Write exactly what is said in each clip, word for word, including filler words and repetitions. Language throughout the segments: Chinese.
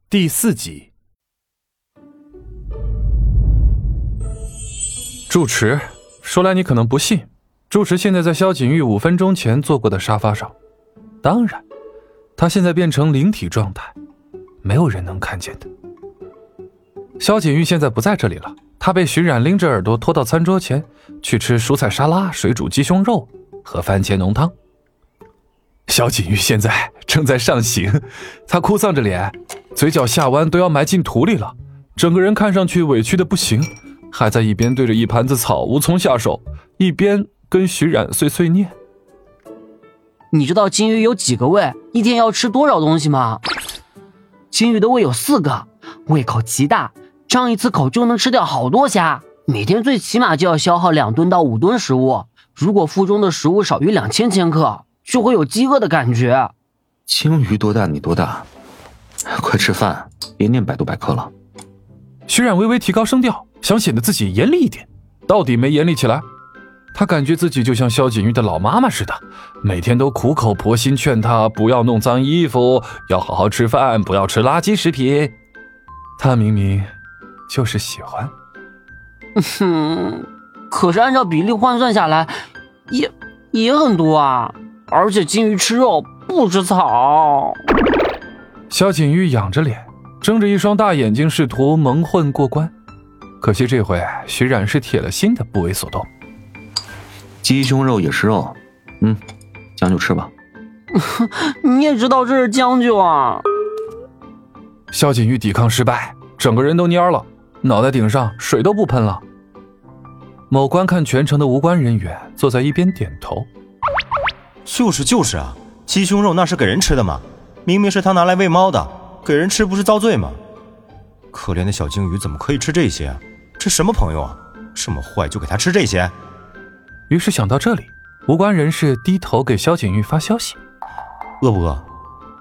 第四集。住持，说来你可能不信，住持现在在萧景玉五分钟前坐过的沙发上，当然他现在变成灵体状态，没有人能看见的。萧景玉现在不在这里了，他被徐冉拎着耳朵拖到餐桌前去吃蔬菜沙拉、水煮鸡胸肉和番茄浓汤。萧景玉现在正在上刑，他哭丧着脸，嘴角下弯都要埋进土里了，整个人看上去委屈的不行，还在一边对着一盘子草无从下手，一边跟徐冉碎碎念。 你知道金鱼有几个胃，一天要吃多少东西吗？金鱼的胃有四个，胃口极大，张一次口就能吃掉好多虾，每天最起码就要消耗两吨到五吨食物，如果腹中的食物少于两千千克，就会有饥饿的感觉。 鲸鱼多大你多大，快吃饭，别念百度百科了。 徐冉微微提高声调，想显得自己严厉一点，到底没严厉起来。他感觉自己就像萧景玉的老妈妈似的，每天都苦口婆心劝他不要弄脏衣服，要好好吃饭，不要吃垃圾食品。他明明就是喜欢。 哼，可是按照比例换算下来，也也很多啊。而且金鱼吃肉不吃草。 萧景玉仰着脸，睁着一双大眼睛，试图蒙混过关。可惜这回徐冉是铁了心的不为所动。 鸡胸肉也是肉，嗯，将就吃吧。 你也知道这是将就啊。 萧景玉抵抗失败，整个人都蔫了，脑袋顶上水都不喷了。某观看全程的无关人员坐在一边点头。 就是就是啊，鸡胸肉那是给人吃的嘛，明明是他拿来喂猫的，给人吃不是遭罪吗？可怜的小鲸鱼怎么可以吃这些啊？这什么朋友啊，这么坏就给他吃这些？ 于是想到这里，无关人士低头给萧景玉发消息。 饿不饿？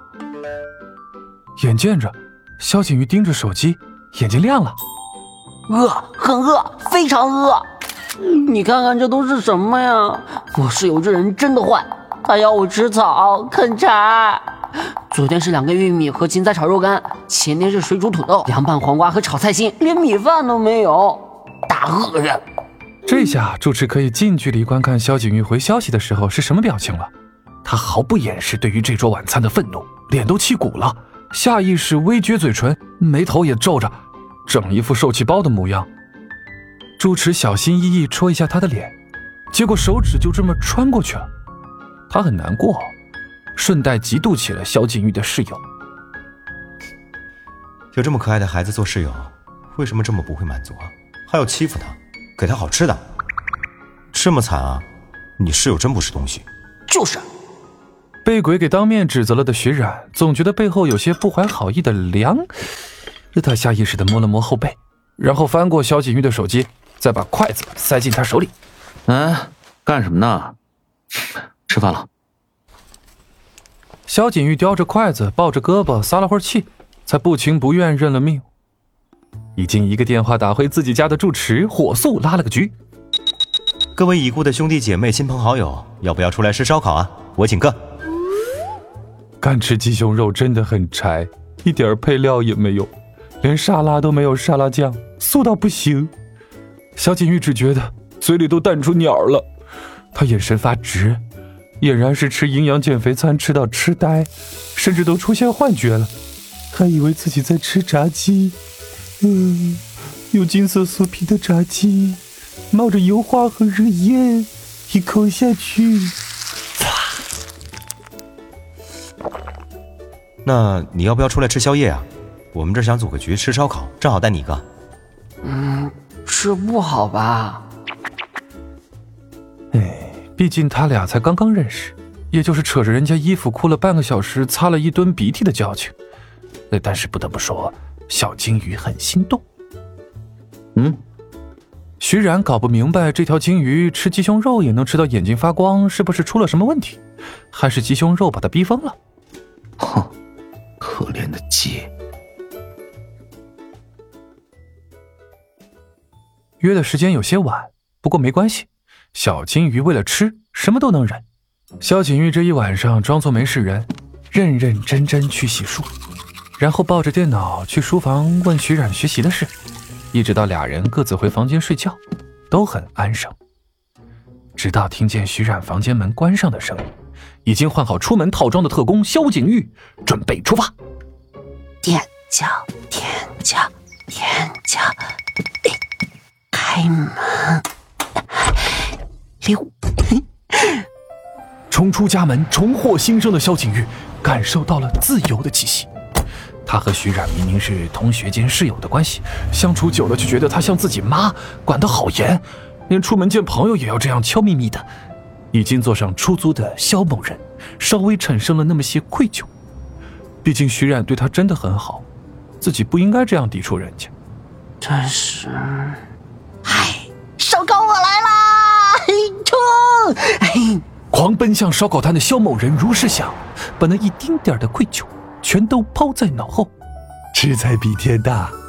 眼见着萧景玉盯着手机，眼睛亮了。 饿，很饿，非常饿。你看看这都是什么呀？我室友这人真的坏，他要我吃草啃柴。昨天是两个玉米和芹菜炒肉干，前天是水煮土豆、凉拌黄瓜和炒菜心，连米饭都没有，大恶人。 这下住持可以近距离观看萧景玉回消息的时候是什么表情了。他毫不掩饰对于这桌晚餐的愤怒，脸都气鼓了，下意识微撅嘴唇，眉头也皱着，整一副受气包的模样。住持小心翼翼戳一下他的脸，结果手指就这么穿过去了。他很难过，顺带嫉妒起了萧景玉的室友。 有这么可爱的孩子做室友，为什么这么不会满足啊？还要欺负他，给他好吃的，这么惨啊！你室友真不是东西。 就是被鬼给当面指责了的徐冉总觉得背后有些不怀好意的凉，他下意识地摸了摸后背，然后翻过萧景玉的手机，再把筷子塞进他手里。 哎，干什么呢？吃饭了。 萧景玉叼着筷子，抱着胳膊撒了会儿气，才不情不愿认了命。已经一个电话打回自己家的住持火速拉了个局。 各位已故的兄弟姐妹、亲朋好友，要不要出来吃烧烤啊？我请客。 干吃鸡胸肉真的很柴，一点配料也没有，连沙拉都没有沙拉酱，素到不行。萧景玉只觉得嘴里都淡出鸟了，他眼神发直，俨然是吃营养减肥餐吃到痴呆，甚至都出现幻觉了，还以为自己在吃炸鸡。嗯，有金色酥皮的炸鸡，冒着油花和热烟，一口下去， 那你要不要出来吃宵夜啊？我们这想组个局吃烧烤，正好带你一个。 嗯，吃不好吧？ 哎，毕竟他俩才刚刚认识，也就是扯着人家衣服哭了半个小时，擦了一吨鼻涕的交情。但是不得不说，小金鱼很心动。 嗯， 徐冉搞不明白这条金鱼吃鸡胸肉也能吃到眼睛发光，是不是出了什么问题？还是鸡胸肉把他逼疯了？ 哼，可怜的鸡。 约的时间有些晚，不过没关系，小金鱼为了吃什么都能忍。萧景玉这一晚上装作没事人，认认真真去洗漱。 然后抱着电脑去书房问徐冉学习的事，一直到俩人各自回房间睡觉，都很安生。直到听见徐冉房间门关上的声音，已经换好出门套装的特工萧景玉准备出发。 踮脚，踮脚，踮脚，开门，溜。 冲出家门，重获新生的萧景玉感受到了自由的气息。他和徐冉明明是同学兼室友的关系，相处久了就觉得他像自己妈，管得好严，连出门见朋友也要这样悄咪咪的。已经坐上出租的萧某人稍微产生了那么些愧疚，毕竟徐冉对他真的很好，自己不应该这样抵触人家。 但是，哎，烧烤我来啦！冲！哎， 狂奔向烧烤摊的萧某人如是想，把那一丁点的愧疚全都抛在脑后。 吃菜比天大，